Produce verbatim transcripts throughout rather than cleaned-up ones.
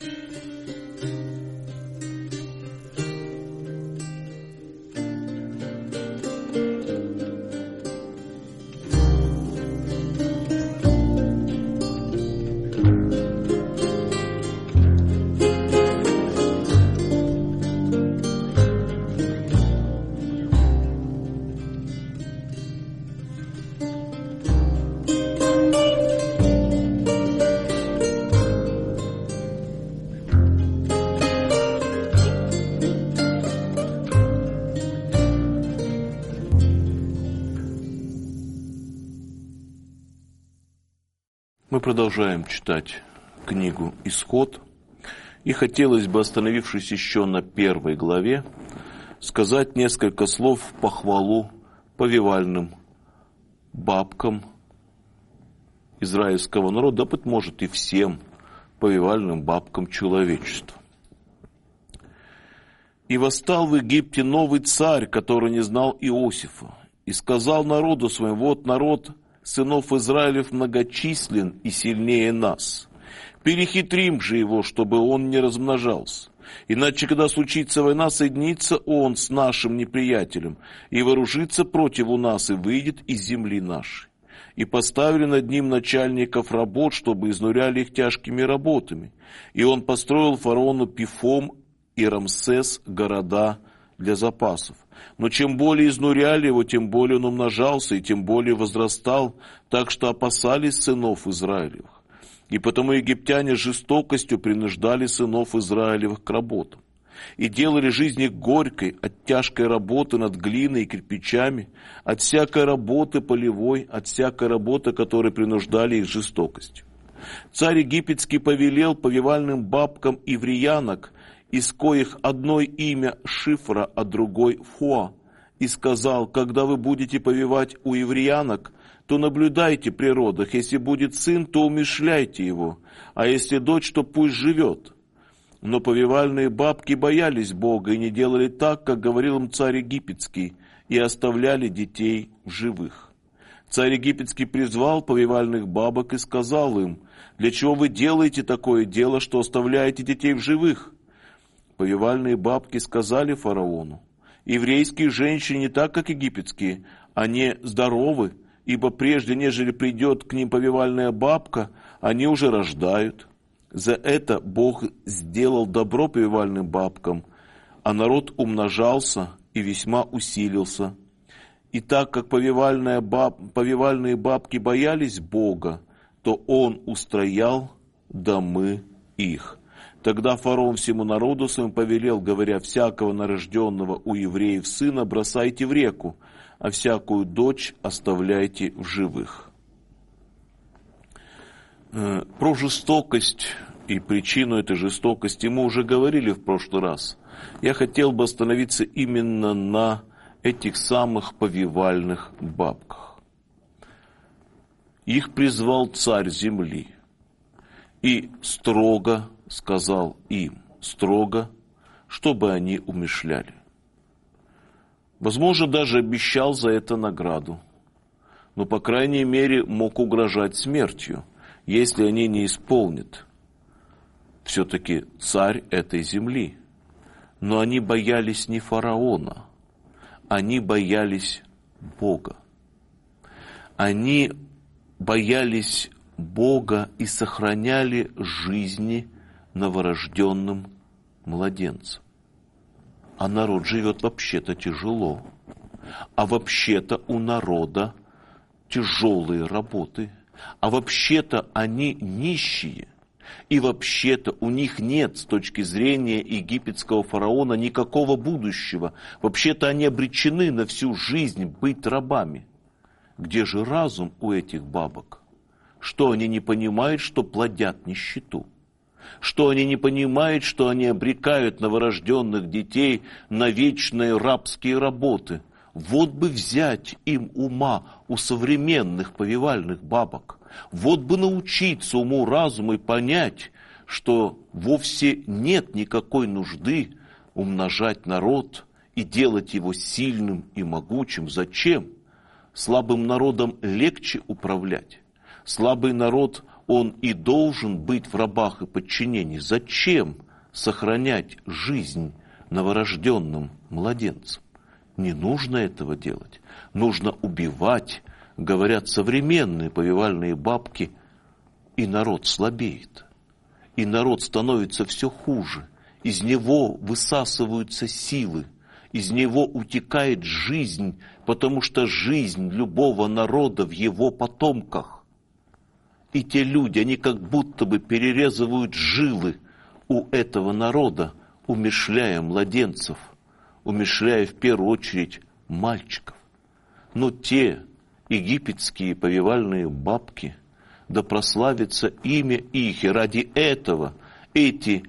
Мы продолжаем читать книгу «Исход». И хотелось бы, остановившись еще на первой главе, сказать несколько слов в похвалу повивальным бабкам израильского народа, да, быть может, и всем повивальным бабкам человечества. «И восстал в Египте новый царь, который не знал Иосифа, и сказал народу своему: вот народ сынов Израилев многочислен и сильнее нас. Перехитрим же его, чтобы он не размножался. Иначе, когда случится война, соединится он с нашим неприятелем и вооружится против нас и выйдет из земли нашей. И поставили над ним начальников работ, чтобы изнуряли их тяжкими работами. И он построил фараону Пифом и Рамсес города для запасов. Но чем более изнуряли его, тем более он умножался и тем более возрастал, так что опасались сынов Израилевых. И потому египтяне жестокостью принуждали сынов Израилевых к работам. И делали жизнь их горькой от тяжкой работы над глиной и кирпичами, от всякой работы полевой, от всякой работы, которой принуждали их жестокостью. Царь египетский повелел повивальным бабкам ивриянок, из коих одной имя Шифра, а другой Фуа, и сказал: когда вы будете повивать у евреянок, то наблюдайте при родах, если будет сын, то умерщвляйте его, а если дочь, то пусть живет. Но повивальные бабки боялись Бога и не делали так, как говорил им царь египетский, и оставляли детей в живых. Царь египетский призвал повивальных бабок и сказал им: для чего вы делаете такое дело, что оставляете детей в живых? Повивальные бабки сказали фараону: еврейские женщины не так, как египетские, они здоровы, ибо прежде, нежели придет к ним повивальная бабка, они уже рождают. За это Бог сделал добро повивальным бабкам, а народ умножался и весьма усилился. И так как повивальная баб, повивальные бабки боялись Бога, то Он устроял домы их. Тогда фараон всему народу своему повелел, говоря: всякого нарожденного у евреев сына бросайте в реку, а всякую дочь оставляйте в живых. Про жестокость и причину этой жестокости мы уже говорили в прошлый раз. Я хотел бы остановиться именно на этих самых повивальных бабках. Их призвал царь земли и строго сказал им, строго, чтобы они умерщвляли. Возможно, даже обещал за это награду, но, по крайней мере, мог угрожать смертью, если они не исполнят. Все-таки царь этой земли. Но они боялись не фараона, они боялись Бога. Они боялись Бога и сохраняли жизни новорожденным младенцам. А народ живет вообще-то тяжело. А вообще-то у народа тяжелые работы. А вообще-то они нищие. И вообще-то у них нет, с точки зрения египетского фараона, никакого будущего. Вообще-то они обречены на всю жизнь быть рабами. Где же разум у этих бабок? Что они не понимают, что плодят нищету? Что они не понимают, что они обрекают новорожденных детей на вечные рабские работы? Вот бы взять им ума у современных повивальных бабок. Вот бы научиться уму разуму и понять, что вовсе нет никакой нужды умножать народ и делать его сильным и могучим. Зачем? Слабым народом легче управлять. Слабый народ он и должен быть в рабах и подчинении. Зачем сохранять жизнь новорожденным младенцам? Не нужно этого делать. Нужно убивать, говорят современные повивальные бабки, и народ слабеет. И народ становится все хуже. Из него высасываются силы. Из него утекает жизнь, потому что жизнь любого народа в его потомках. И те люди, они как будто бы перерезывают жилы у этого народа, умерщвляя младенцев, умерщвляя в первую очередь мальчиков. Но те египетские повивальные бабки, да прославится имя их, и ради этого эти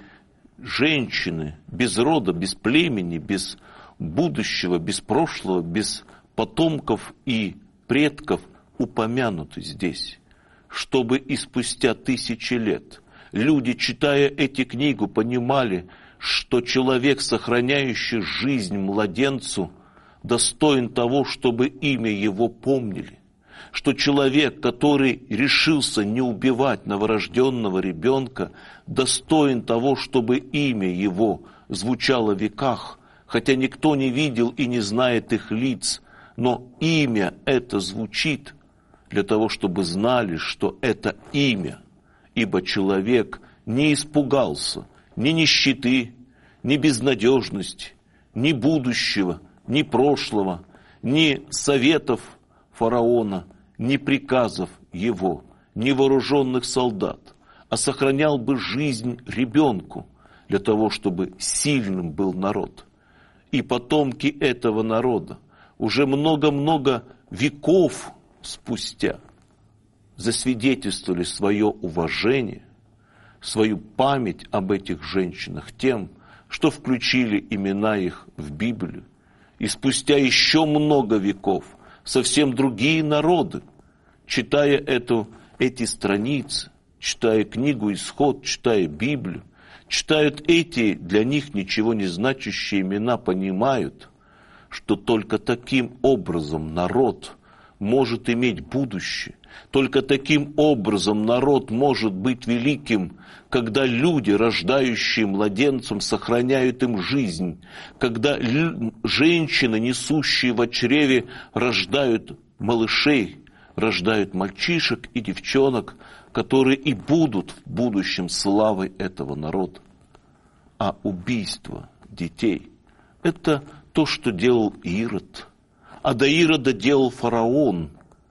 женщины без рода, без племени, без будущего, без прошлого, без потомков и предков упомянуты здесь, чтобы и спустя тысячи лет люди, читая эти книги, понимали, что человек, сохраняющий жизнь младенцу, достоин того, чтобы имя его помнили, что человек, который решился не убивать новорожденного ребенка, достоин того, чтобы имя его звучало в веках, хотя никто не видел и не знает их лиц, но имя это звучит для того, чтобы знали, что это имя, ибо человек не испугался ни нищеты, ни безнадежности, ни будущего, ни прошлого, ни советов фараона, ни приказов его, ни вооруженных солдат, а сохранял бы жизнь ребенку для того, чтобы сильным был народ. И потомки этого народа уже много-много веков спустя засвидетельствовали свое уважение, свою память об этих женщинах тем, что включили имена их в Библию. И спустя еще много веков совсем другие народы, читая эту, эти страницы, читая книгу «Исход», читая Библию, читают эти для них ничего не значащие имена, понимают, что только таким образом народ может иметь будущее. Только таким образом народ может быть великим, когда люди, рождающие младенцам, сохраняют им жизнь, когда женщины, несущие в чреве, рождают малышей, рождают мальчишек и девчонок, которые и будут в будущем славой этого народа. А убийство детей – это то, что делал Ирод. А до Ирода делал фараон.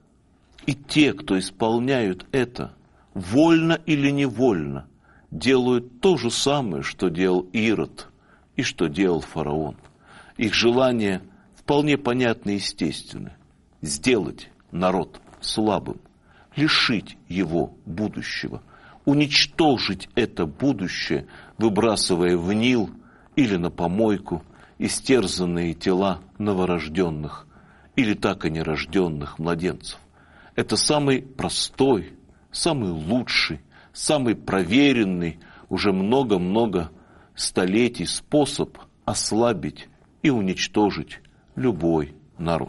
И те, кто исполняют это, вольно или невольно, делают то же самое, что делал Ирод и что делал фараон. Их желание вполне понятно и естественно – сделать народ слабым, лишить его будущего, уничтожить это будущее, выбрасывая в Нил или на помойку истерзанные тела новорожденных или так и нерожденных младенцев. Это самый простой, самый лучший, самый проверенный уже много-много столетий способ ослабить и уничтожить любой народ.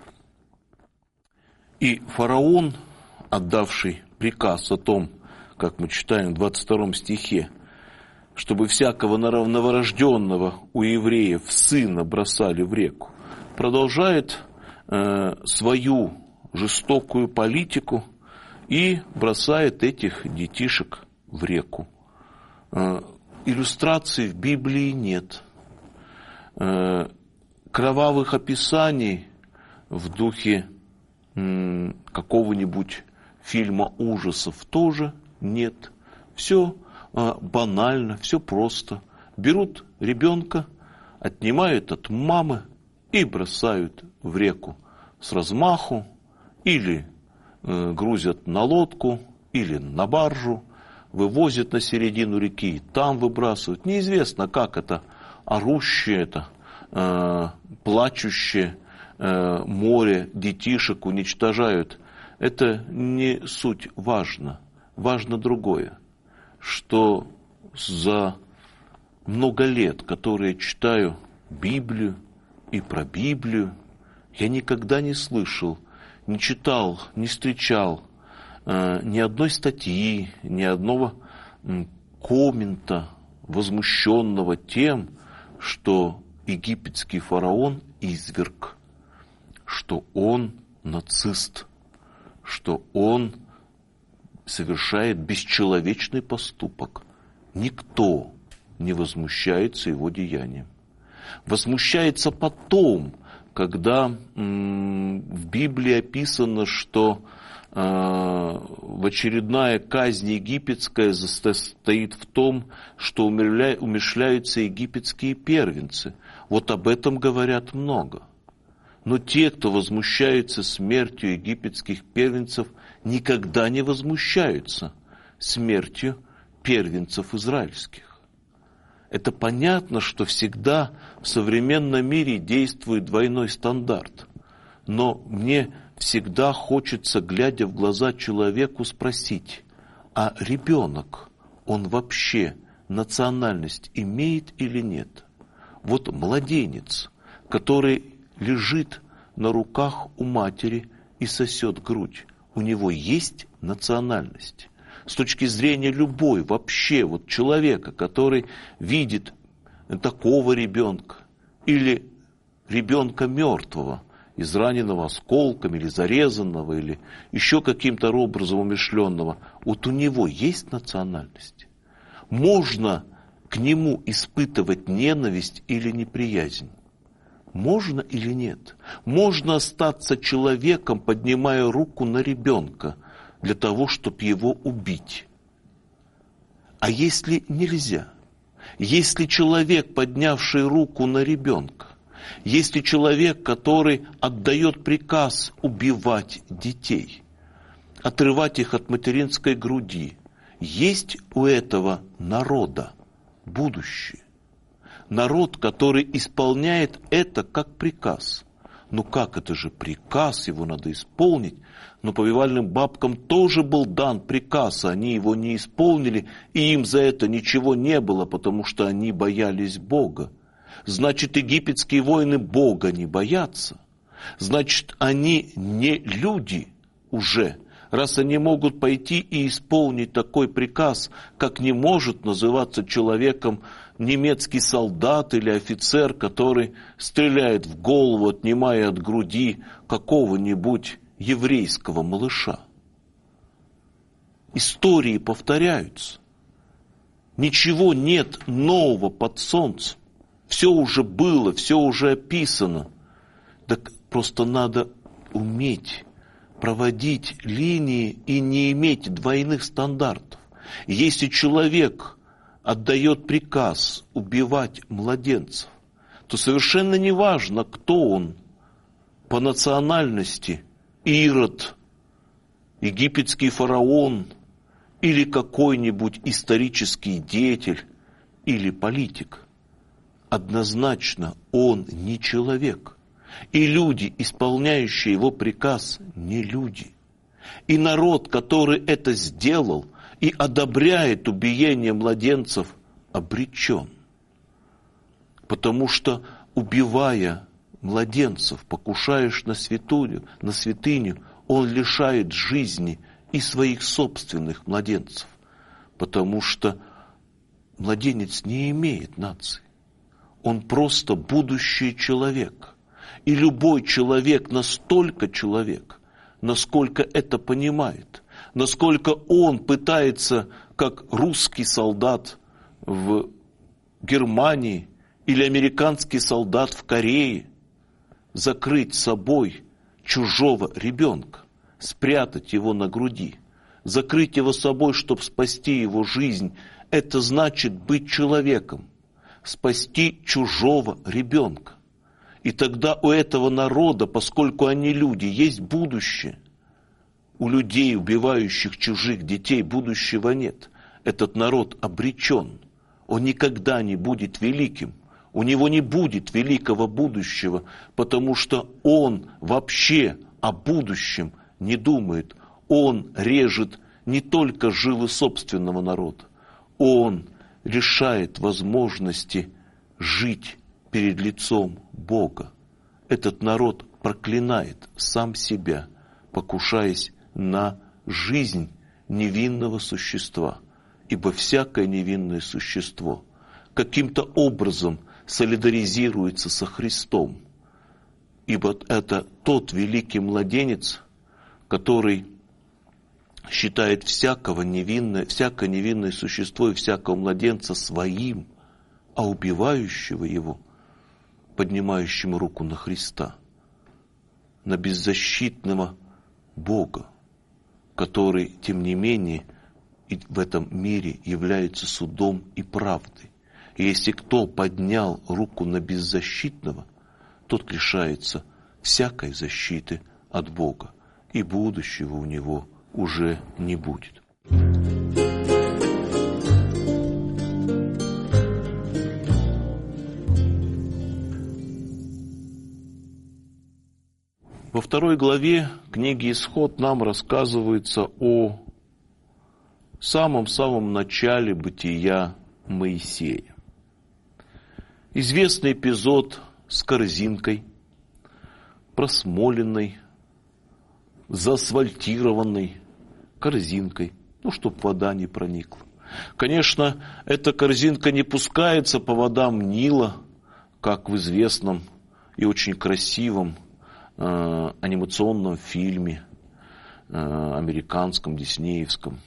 И фараон, отдавший приказ о том, как мы читаем в двадцать втором стихе, чтобы всякого новорожденного у евреев сына бросали в реку, продолжает э, свою жестокую политику и бросает этих детишек в реку. Э, иллюстраций в Библии нет. Э, кровавых описаний в духе э, какого-нибудь фильма ужасов тоже нет. Все э, банально, все просто. Берут ребенка, отнимают от мамы и бросают в реку с размаху, или э, грузят на лодку, или на баржу, вывозят на середину реки и там выбрасывают. Неизвестно, как это орущее, это э, плачущее э, море детишек уничтожают. Это не суть важно. Важно другое, что за много лет, которые я читаю Библию и про Библию, я никогда не слышал, не читал, не встречал э, ни одной статьи, ни одного э, коммента, возмущенного тем, что египетский фараон изверг, что он нацист, что он совершает бесчеловечный поступок. Никто не возмущается его деянием. Возмущается потом, когда м, в Библии описано, что э, в очередная казнь египетская состоит в том, что умерля, умерщвляются египетские первенцы. Вот об этом говорят много. Но те, кто возмущается смертью египетских первенцев, никогда не возмущаются смертью первенцев израильских. Это понятно, что всегда в современном мире действует двойной стандарт. Но мне всегда хочется, глядя в глаза человеку, спросить, а ребенок, он вообще национальность имеет или нет? Вот младенец, который лежит на руках у матери и сосет грудь, у него есть национальность? С точки зрения любой вообще вот человека, который видит такого ребенка или ребенка мертвого, израненного осколками или зарезанного, или еще каким-то образом умерщвленного, вот у него есть национальность? Можно к нему испытывать ненависть или неприязнь? Можно или нет? Можно остаться человеком, поднимая руку на ребенка, для того, чтобы его убить. А если нельзя? Если человек, поднявший руку на ребенка, если человек, который отдает приказ убивать детей, отрывать их от материнской груди, есть у этого народа будущее. Народ, который исполняет это как приказ. Ну как, это же приказ, его надо исполнить. Но повивальным бабкам тоже был дан приказ, а они его не исполнили, и им за это ничего не было, потому что они боялись Бога. Значит, египетские воины Бога не боятся. Значит, они не люди уже, раз они могут пойти и исполнить такой приказ, как не может называться человеком немецкий солдат или офицер, который стреляет в голову, отнимая от груди какого-нибудь еврейского малыша. Истории повторяются. Ничего нет нового под солнцем. Все уже было, все уже описано. Так просто надо уметь проводить линии и не иметь двойных стандартов. Если человек отдает приказ убивать младенцев, то совершенно не важно, кто он по национальности, Ирод, египетский фараон или какой-нибудь исторический деятель или политик. Однозначно он не человек. И люди, исполняющие его приказ, не люди. И народ, который это сделал и одобряет убиение младенцев, обречен. Потому что, убивая младенцев, покушаешь на святыню, на святыню, он лишает жизни и своих собственных младенцев. Потому что младенец не имеет нации. Он просто будущий человек. И любой человек настолько человек, насколько это понимает, насколько он пытается, как русский солдат в Германии или американский солдат в Корее, закрыть собой чужого ребенка, спрятать его на груди, закрыть его собой, чтобы спасти его жизнь. Это значит быть человеком, спасти чужого ребенка. И тогда у этого народа, поскольку они люди, есть будущее. У людей, убивающих чужих детей, будущего нет. Этот народ обречен. Он никогда не будет великим. У него не будет великого будущего, потому что он вообще о будущем не думает. Он режет не только жилы собственного народа. Он лишает возможности жить перед лицом Бога. Этот народ проклинает сам себя, покушаясь на жизнь невинного существа. Ибо всякое невинное существо каким-то образом солидаризируется со Христом. Ибо это тот великий младенец, который считает всякого невинное, всякое невинное существо и всякого младенца своим, а убивающего его, поднимающим руку на Христа, на беззащитного Бога, который, тем не менее, и в этом мире является судом и правдой. И если кто поднял руку на беззащитного, тот лишается всякой защиты от Бога, и будущего у него уже не будет. Во второй главе книги «Исход» нам рассказывается о самом-самом начале бытия Моисея. Известный эпизод с корзинкой, просмоленной, заасфальтированной корзинкой, ну, чтобы вода не проникла. Конечно, эта корзинка не пускается по водам Нила, как в известном и очень красивом э, анимационном фильме, э, американском, диснеевском.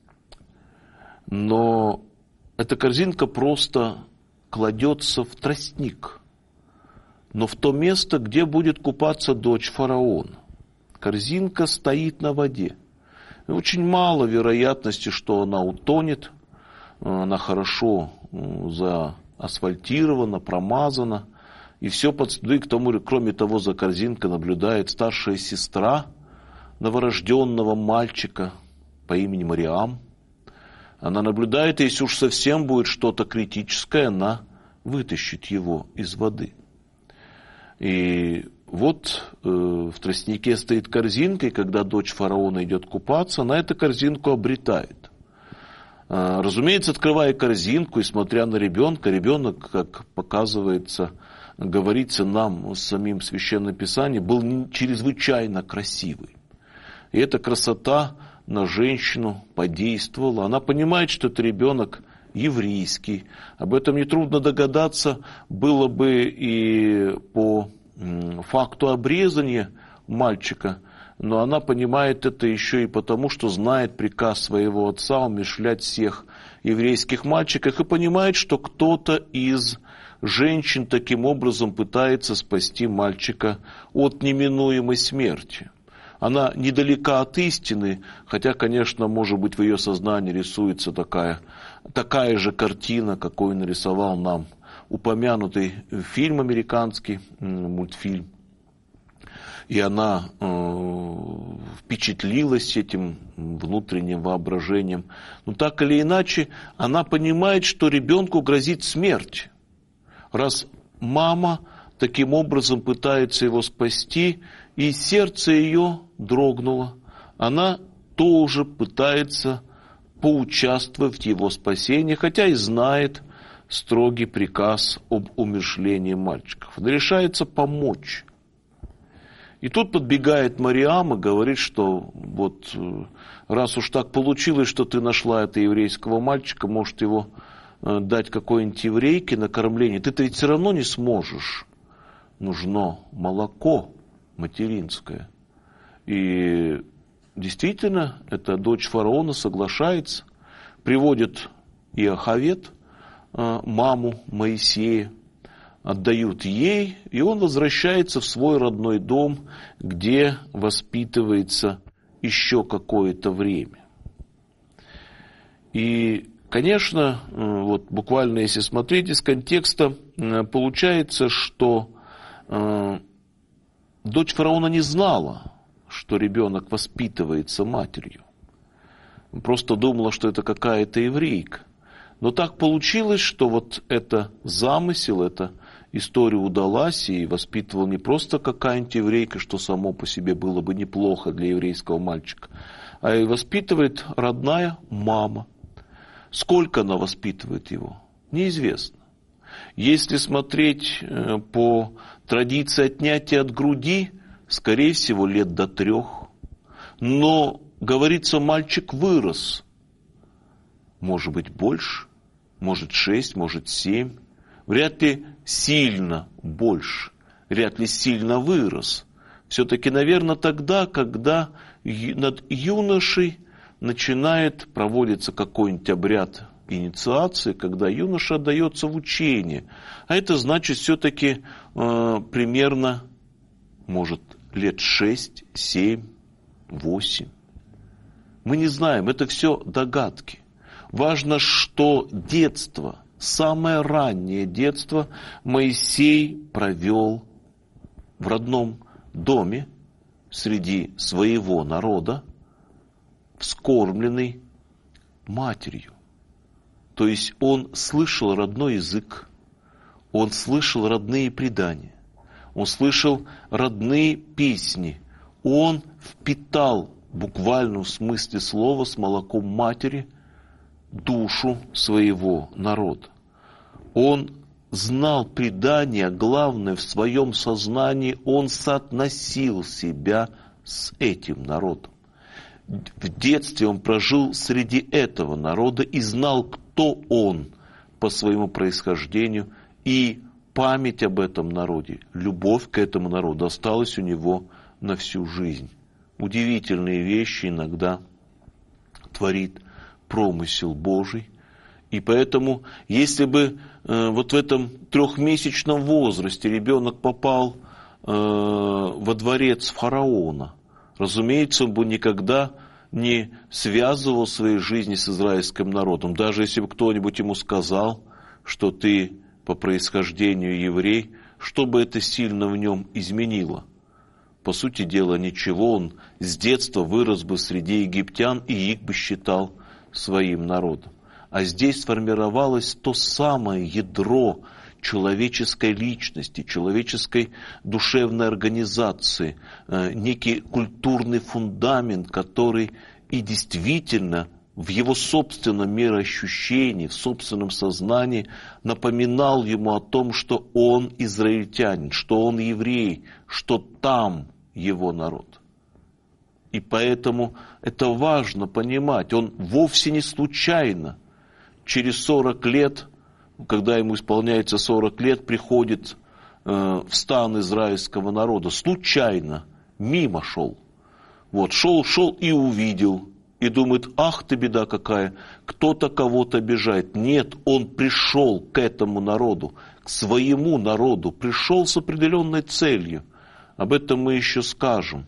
Но эта корзинка просто кладется в тростник, но в то место, где будет купаться дочь фараона. Корзинка стоит на воде. И очень мало вероятности, что она утонет. Она хорошо заасфальтирована, промазана. И все подступит к тому, кроме того, за корзинкой наблюдает старшая сестра новорожденного мальчика по имени Мариам. Она наблюдает, и если уж совсем будет что-то критическое, она вытащит его из воды. И вот э, в тростнике стоит корзинка, и когда дочь фараона идет купаться, она эту корзинку обретает. Э, разумеется, открывая корзинку и смотря на ребенка, ребенок, как показывается, говорится нам с самим Священным Писанием, был чрезвычайно красивый. И эта красота на женщину подействовала. Она понимает, что это ребенок еврейский. Об этом нетрудно догадаться было бы и по факту обрезания мальчика, но она понимает это еще и потому, что знает приказ своего отца умерщвлять всех еврейских мальчиков, и понимает, что кто-то из женщин таким образом пытается спасти мальчика от неминуемой смерти. Она недалека от истины, хотя, конечно, может быть, в ее сознании рисуется такая, такая же картина, какую нарисовал нам упомянутый фильм американский, мультфильм. И она э, впечатлилась этим внутренним воображением. Но так или иначе, она понимает, что ребенку грозит смерть. Раз мама таким образом пытается его спасти, и сердце ее дрогнуло, она тоже пытается поучаствовать в его спасении, хотя и знает строгий приказ об умерщвлении мальчиков. Она решается помочь. И тут подбегает Мариам и говорит, что вот раз уж так получилось, что ты нашла этого еврейского мальчика, может его дать какой-нибудь еврейке на кормление, ты-то ведь все равно не сможешь. Нужно молоко материнское. И действительно, эта дочь фараона соглашается, приводит Иохавед, маму Моисея, отдают ей, и он возвращается в свой родной дом, где воспитывается еще какое-то время. И, конечно, вот буквально если смотреть из контекста, получается, что э, дочь фараона не знала, что ребенок воспитывается матерью. Просто думала, что это какая-то еврейка. Но так получилось, что вот это замысел, эта история удалась, и воспитывала не просто какая-нибудь еврейка, что само по себе было бы неплохо для еврейского мальчика, а и воспитывает родная мама. Сколько она воспитывает его, неизвестно. Если смотреть по традиции отнятия от груди, скорее всего, лет до трех. Но говорится, мальчик вырос. Может быть, больше, может, шесть, может, семь. Вряд ли сильно больше, вряд ли сильно вырос. Все-таки, наверное, тогда, когда над юношей начинает проводиться какой-нибудь обряд инициации, когда юноша отдается в учение. А это значит все-таки э, примерно, может, лет шесть, семь, восемь. Мы не знаем, это все догадки. Важно, что детство, самое раннее детство Моисей провел в родном доме среди своего народа, вскормленный матерью. То есть он слышал родной язык, он слышал родные предания, он слышал родные песни, он впитал в буквальном смысле слова с молоком матери душу своего народа. Он знал предания, главное, в своем сознании он соотносил себя с этим народом. В детстве он прожил среди этого народа и знал, кто он по своему происхождению, и память об этом народе, любовь к этому народу осталась у него на всю жизнь. Удивительные вещи иногда творит промысел Божий. И поэтому, если бы э, вот в этом трехмесячном возрасте ребенок попал э, во дворец фараона, разумеется, он бы никогда не связывал своей жизни с израильским народом. Даже если бы кто-нибудь ему сказал, что ты по происхождению еврей, что бы это сильно в нем изменило? По сути дела, ничего. Он с детства вырос бы среди египтян и их бы считал своим народом. А здесь сформировалось то самое ядро человеческой личности, человеческой душевной организации, некий культурный фундамент, который и действительно в его собственном мироощущении, в собственном сознании напоминал ему о том, что он израильтянин, что он еврей, что там его народ. И поэтому это важно понимать. Он вовсе не случайно через сорок лет, когда ему исполняется сорок лет, приходит э, в стан израильского народа. Случайно, мимо шел. Вот, шел, шел и увидел. И думает, ах ты беда какая, кто-то кого-то обижает. Нет, он пришел к этому народу, к своему народу, пришел с определенной целью. Об этом мы еще скажем.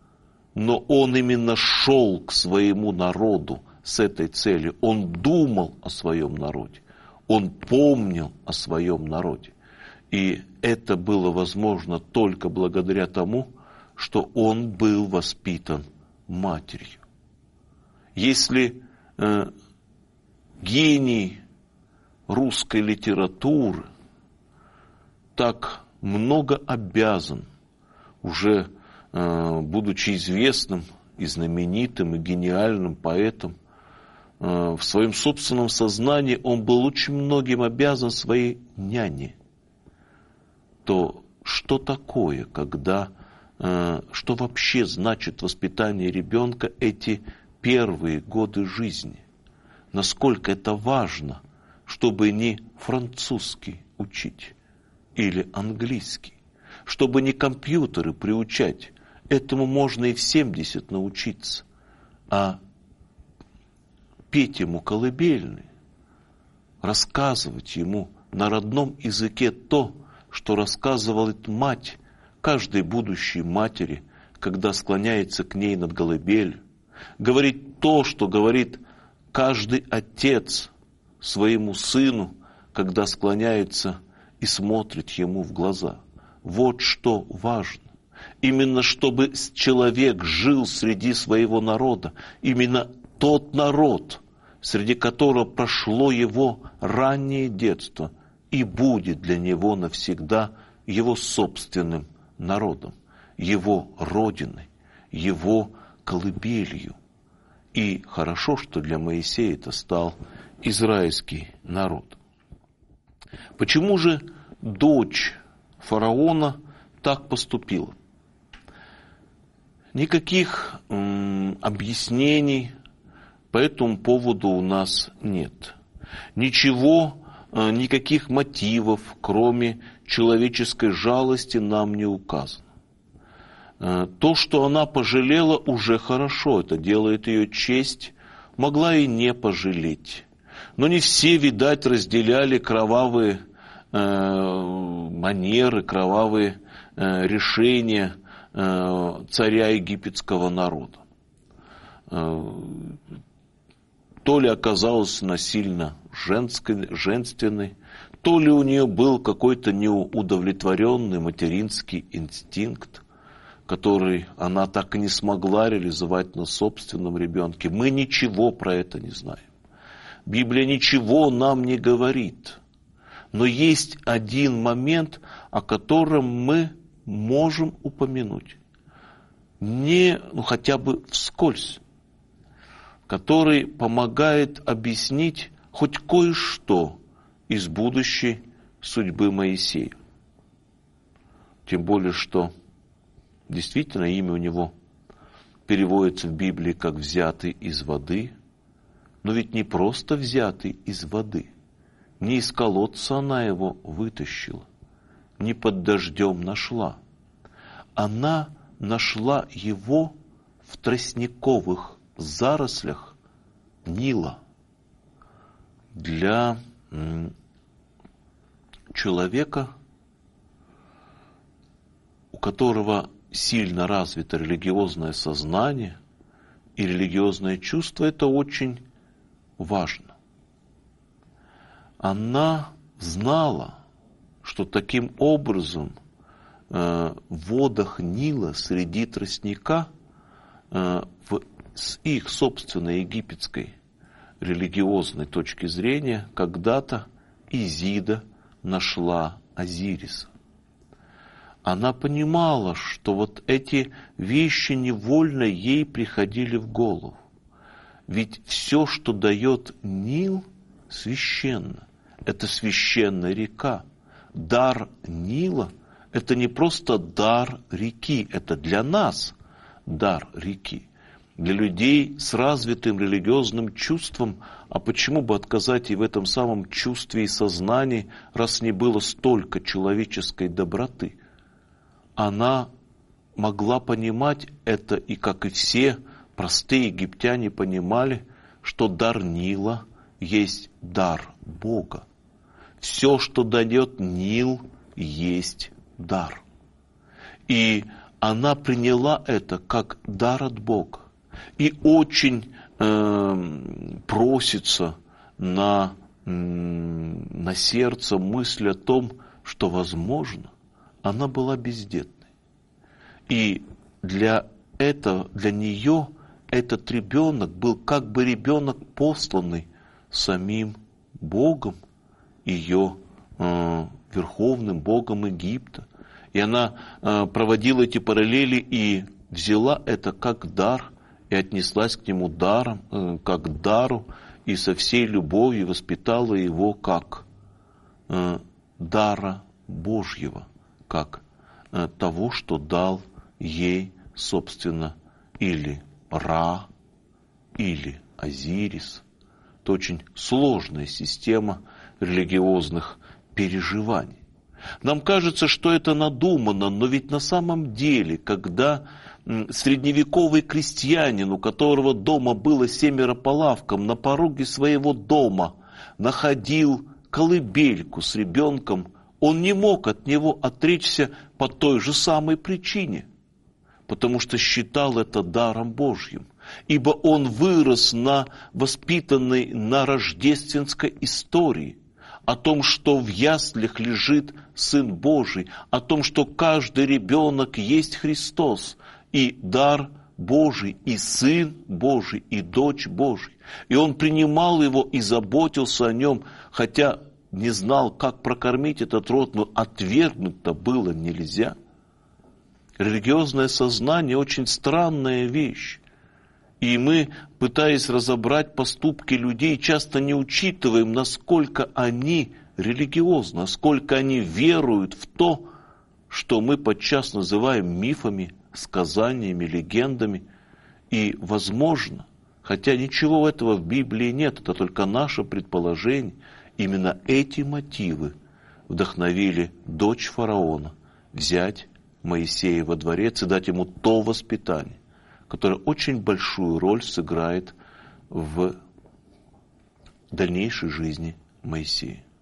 Но он именно шел к своему народу с этой целью. Он думал о своем народе. Он помнил о своем народе. И это было возможно только благодаря тому, что он был воспитан матерью. Если э, гений русской литературы так много обязан, уже э, будучи известным и знаменитым, и гениальным поэтом, э, в своем собственном сознании он был очень многим обязан своей няне, то что такое, когда, э, что вообще значит воспитание ребенка эти первые годы жизни? Насколько это важно, чтобы не французский учить или английский, чтобы не компьютеры приучать. Этому можно и в семьдесят научиться. А петь ему колыбельные, рассказывать ему на родном языке то, что рассказывает мать каждой будущей матери, когда склоняется к ней над колыбелью, говорить то, что говорит каждый отец своему сыну, когда склоняется и смотрит ему в глаза. Вот что важно. Именно чтобы человек жил среди своего народа. Именно тот народ, среди которого прошло его раннее детство, и будет для него навсегда его собственным народом, его родиной, его колыбелью. И хорошо, что для Моисея это стал израильский народ. Почему же дочь фараона так поступила? Никаких м, объяснений по этому поводу у нас нет. Ничего, э, никаких мотивов, кроме человеческой жалости, нам не указано. Э, то, что она пожалела, уже хорошо, это делает ее честь, могла и не пожалеть. Но не все, видать, разделяли кровавые э, манеры, кровавые э, решения э, царя египетского народа. Э, то ли оказалась она сильно женской, женственной, то ли у нее был какой-то неудовлетворенный материнский инстинкт, который она так и не смогла реализовать на собственном ребенке. Мы ничего про это не знаем. Библия ничего нам не говорит. Но есть один момент, о котором мы можем упомянуть. Не, ну хотя бы вскользь. Который помогает объяснить хоть кое-что из будущей судьбы Моисея. Тем более, что действительно имя у него переводится в Библии как «взятый из воды», но ведь не просто взятый из воды. Не из колодца она его вытащила, не под дождем нашла. Она нашла его в тростниковых зарослях Нила. Для человека, у которого сильно развито религиозное сознание и религиозное чувство, это очень важно. Она знала, что таким образом э, в водах Нила среди тростника э, в, с их собственной египетской религиозной точки зрения когда-то Изида нашла Азириса. Она понимала, что вот эти вещи невольно ей приходили в голову. Ведь все, что дает Нил, священно. Это священная река. Дар Нила – это не просто дар реки, это для нас дар реки. Для людей с развитым религиозным чувством, а почему бы отказать и в этом самом чувстве и сознании, раз не было столько человеческой доброты? Она могла понимать это, и как и все простые египтяне понимали, что дар Нила есть дар Бога. Все, что дает Нил, есть дар. И она приняла это как дар от Бога. И очень э, просится на, э, на сердце мысль о том, что, возможно, она была бездетной. И для этого, для нее этот ребенок был как бы ребенок, посланный самим Богом, ее э, верховным Богом Египта. И она э, проводила эти параллели и взяла это как дар, и отнеслась к нему даром, э, как к дару, и со всей любовью воспитала его как э, дара Божьего, как э, того, что дал ей, собственно, или Ра, или Азирис. Это очень сложная система религиозных переживаний. Нам кажется, что это надумано, но ведь на самом деле, когда средневековый крестьянин, у которого дома было семеро по лавкам, на пороге своего дома находил колыбельку с ребенком, он не мог от него отречься по той же самой причине, потому что считал это даром Божьим, ибо он вырос на воспитанной на рождественской истории, о том, что в яслях лежит Сын Божий, о том, что каждый ребенок есть Христос, и дар Божий, и Сын Божий, и дочь Божий. И он принимал его и заботился о нем, хотя не знал, как прокормить этот род, но отвергнуть-то было нельзя. Религиозное сознание очень странная вещь. И мы, пытаясь разобрать поступки людей, часто не учитываем, насколько они религиозны, насколько они веруют в то, что мы подчас называем мифами сказаниями, легендами. И, возможно, хотя ничего этого в Библии нет, это только наше предположение, именно эти мотивы вдохновили дочь фараона взять Моисея во дворец и дать ему то воспитание, которое очень большую роль сыграет в дальнейшей жизни Моисея.